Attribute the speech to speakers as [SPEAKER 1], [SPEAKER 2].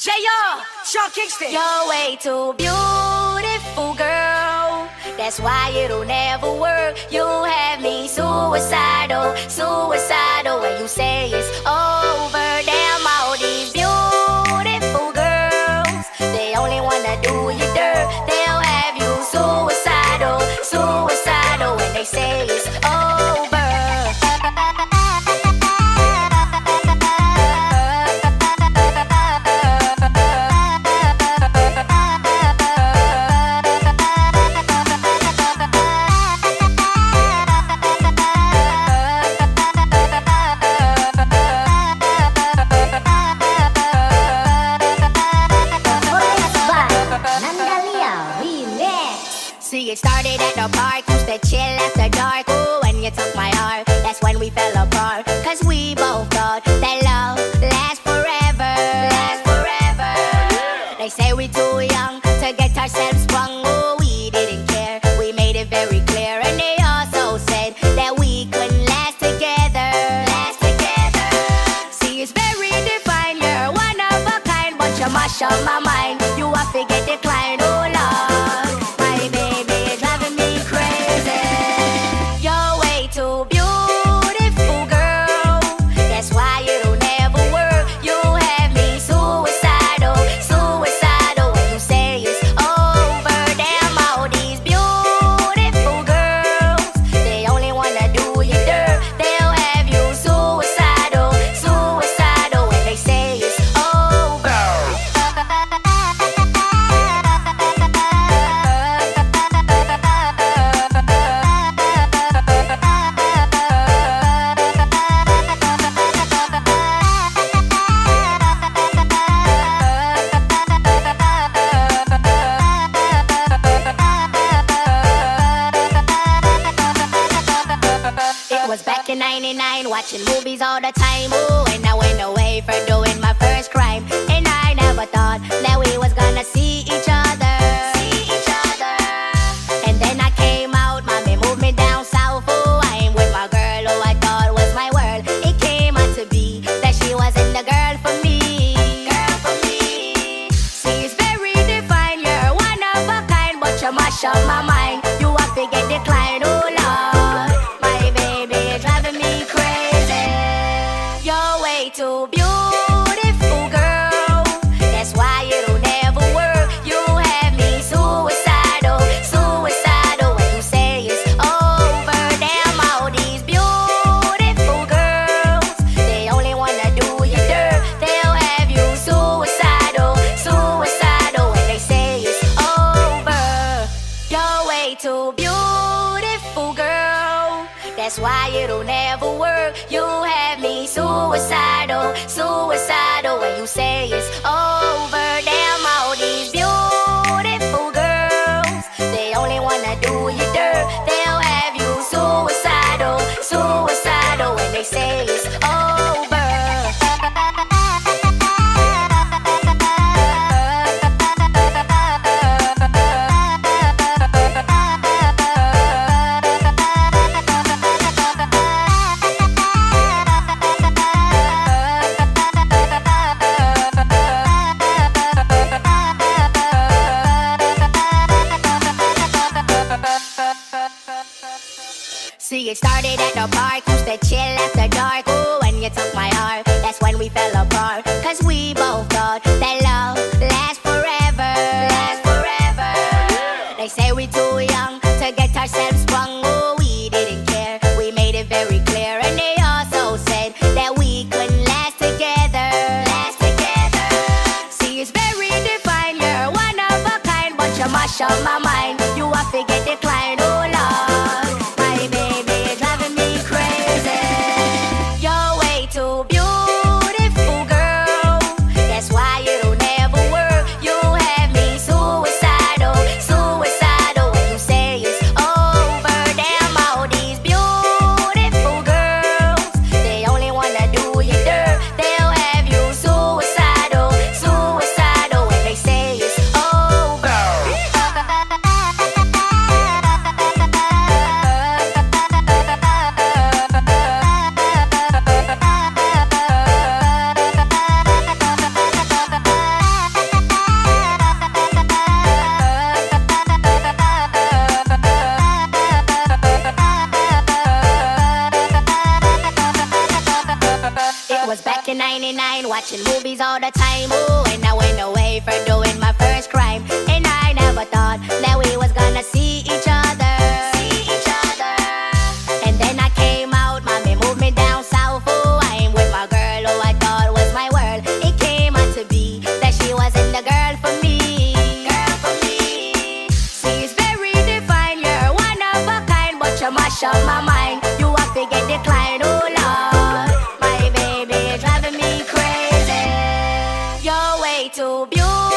[SPEAKER 1] J.R. Sean Kingston.
[SPEAKER 2] You're way too beautiful, girl. That's why it'll never work. You have me suicidal, suicidal. When you say it's over, damn all these beautiful girls, they only wanna do you dirt. They'll have you suicidal, suicidal. When they say it's over. See, it started at the park, used to chill after dark. Ooh, when you took my heart, that's when we fell apart. Cause we both thought that love lasts forever, lasts forever. They say we too young to get ourselves sprung. Ooh, we didn't care, we made it very clear. And they also said that we couldn't last together, last together. See, it's very defined, you're one of a kind, but you mash up my mind. You have to get declined, oh Lord. Back in '99, watching movies all the time. Ooh, and I went away for doing my first crime. And I never thought that we was gonna see each other, see each other. And then I came out, mommy moved me down south. Ooh, I ain't with my girl who I thought was my world. It came out to be that she wasn't the girl for me, girl for me. See, it's very defined, you're one of a kind, but you mash up my mind. You have to get declined, oh Lord. Too beautiful, girl. That's why it'll never work. You have me suicidal, suicidal. When you say it's over, damn all these beautiful girls, they only wanna do you dirt. They'll have you suicidal, suicidal. When they say it's over, you're way too beautiful, girl. That's why it'll never work. You have me suicidal, suicidal. When you say it's over, damn all these beautiful girls, they only wanna do you dirt. They'll have you suicidal, suicidal. When they say it's over. See, it started at the park, used to chill after dark. Ooh, when you took my heart, that's when we fell apart. Cause we both thought that love lasts forever, lasts forever. They say we too young to get ourselves sprung. Ooh, we didn't care, we made it very clear. And they also said that we couldn't last together, last together. See, it's very defined, you're one of a kind, but you mash up my mind. You have to get declined, oh Lord. Too beautiful, girl. That's why it'll never work. You have me suicidal, suicidal. When you say it's over, damn all these beautiful girls, they only wanna do you dirt. They'll have you suicidal, suicidal. When they say it's over. watching movies all the time. Ooh, and I went away for doing my first crime. And I never thought that we was gonna see each other. And then I came out, mommy moved me down south. Oh, I'm with my girl who I thought was my world. It came out to be that she wasn't the girl for me. She's very defined, you're one of a kind, but you mash up my mind. You have to get declined, oh Lord. My baby is driving me crazy. You're way too beautiful.